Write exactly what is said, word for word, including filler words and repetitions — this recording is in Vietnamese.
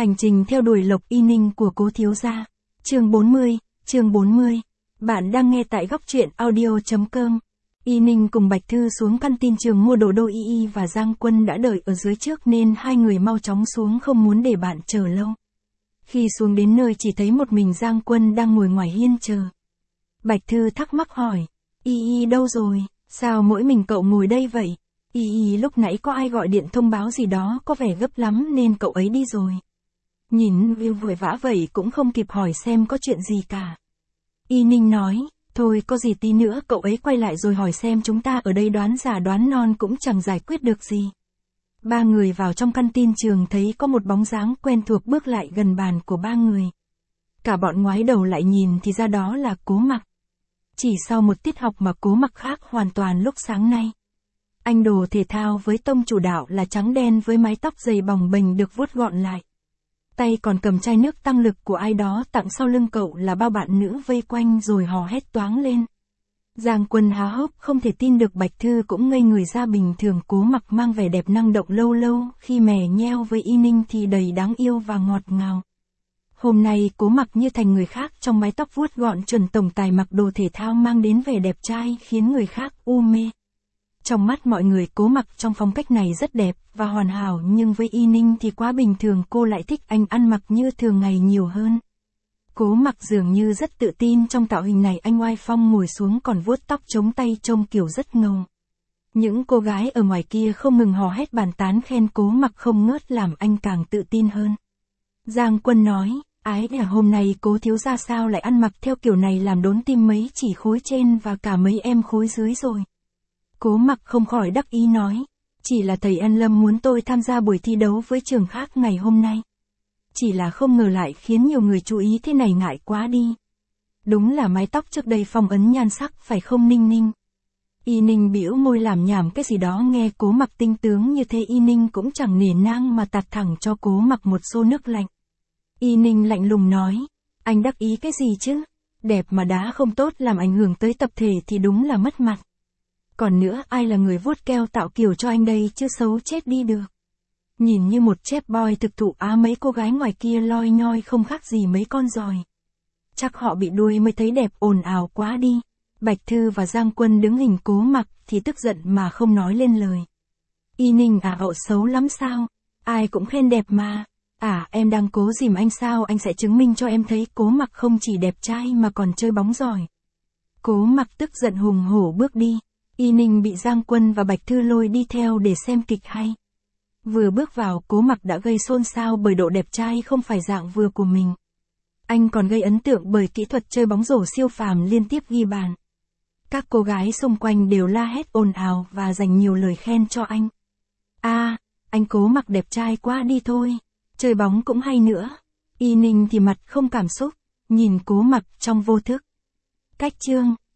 Hành trình theo đuổi Lộc Y Ninh của Cố thiếu gia. Chương bốn mươi, chương bốn mươi. Bạn đang nghe tại góc truyện audio chấm com. Y Ninh cùng Bạch Thư xuống căn tin trường mua đồ đô Y Y và Giang Quân đã đợi ở dưới trước nên hai người mau chóng xuống không muốn để bạn chờ lâu. Khi xuống đến nơi chỉ thấy một mình Giang Quân đang ngồi ngoài hiên chờ. Bạch Thư thắc mắc hỏi, Y Y đâu rồi, sao mỗi mình cậu ngồi đây vậy? Y Y lúc nãy có ai gọi điện thông báo gì đó có vẻ gấp lắm nên cậu ấy đi rồi. Nhìn Viu vội vã vậy cũng không kịp hỏi xem có chuyện gì cả. Y Ninh nói, thôi có gì tí nữa cậu ấy quay lại rồi hỏi xem chúng ta ở đây đoán già đoán non cũng chẳng giải quyết được gì. Ba người vào trong căn tin trường thấy có một bóng dáng quen thuộc bước lại gần bàn của ba người. Cả bọn ngoái đầu lại nhìn thì ra đó là Cố Mặc. Chỉ sau một tiết học mà Cố Mặc khác hoàn toàn lúc sáng nay. Anh đồ thể thao với tông chủ đạo là trắng đen với mái tóc dày bồng bềnh được vuốt gọn lại. Tay còn cầm chai nước tăng lực của ai đó tặng sau lưng cậu là bao bạn nữ vây quanh rồi hò hét toáng lên. Giang Quân há hốc không thể tin được Bạch Thư cũng ngây người ra. Bình thường Cố Mặc mang vẻ đẹp năng động lâu lâu, khi mè nheo với Y Ninh thì đầy đáng yêu và ngọt ngào. Hôm nay Cố Mặc như thành người khác, trong mái tóc vuốt gọn chuẩn tổng tài mặc đồ thể thao mang đến vẻ đẹp trai khiến người khác u mê. Trong mắt mọi người Cố Mặc trong phong cách này rất đẹp và hoàn hảo, nhưng với Y Ninh thì quá bình thường, cô lại thích anh ăn mặc như thường ngày nhiều hơn. Cố Mặc dường như rất tự tin trong tạo hình này, anh oai phong ngồi xuống còn vuốt tóc chống tay trông kiểu rất ngầu. Những cô gái ở ngoài kia không ngừng hò hét bàn tán khen Cố Mặc không ngớt làm anh càng tự tin hơn. Giang Quân nói, ái là hôm nay Cố thiếu gia sao lại ăn mặc theo kiểu này, làm đốn tim mấy chỉ khối trên và cả mấy em khối dưới rồi. Cố Mặc không khỏi đắc ý nói, chỉ là thầy An Lâm muốn tôi tham gia buổi thi đấu với trường khác ngày hôm nay. Chỉ là không ngờ lại khiến nhiều người chú ý thế này, ngại quá đi. Đúng là mái tóc trước đây phong ấn nhan sắc phải không Ninh Ninh? Y Ninh bĩu môi làm nhảm cái gì đó, nghe Cố Mặc tinh tướng như thế Y Ninh cũng chẳng nể nang mà tạt thẳng cho Cố Mặc một xô nước lạnh. Y Ninh lạnh lùng nói, anh đắc ý cái gì chứ? Đẹp mà đã không tốt làm ảnh hưởng tới tập thể thì đúng là mất mặt. Còn nữa ai là người vuốt keo tạo kiểu cho anh đây chứ, xấu chết đi được. Nhìn như một chép boy thực thụ á, mấy cô gái ngoài kia loi nhoi không khác gì mấy con giòi. Chắc họ bị đuôi mới thấy đẹp, ồn ào quá đi. Bạch Thư và Giang Quân đứng hình Cố Mặc thì tức giận mà không nói lên lời. Y Ninh à, cậu xấu lắm sao? Ai cũng khen đẹp mà. À, em đang cố dìm anh sao? Anh sẽ chứng minh cho em thấy Cố Mặc không chỉ đẹp trai mà còn chơi bóng giỏi. Cố Mặc tức giận hùng hổ bước đi. Y Ninh bị Giang Quân và Bạch Thư lôi đi theo để xem kịch hay. Vừa bước vào Cố Mặc đã gây xôn xao bởi độ đẹp trai không phải dạng vừa của mình. Anh còn gây ấn tượng bởi kỹ thuật chơi bóng rổ siêu phàm liên tiếp ghi bàn. Các cô gái xung quanh đều la hét ồn ào và dành nhiều lời khen cho anh. À, anh Cố Mặc đẹp trai quá đi thôi, chơi bóng cũng hay nữa. Y Ninh thì mặt không cảm xúc, nhìn Cố Mặc trong vô thức. Cách chương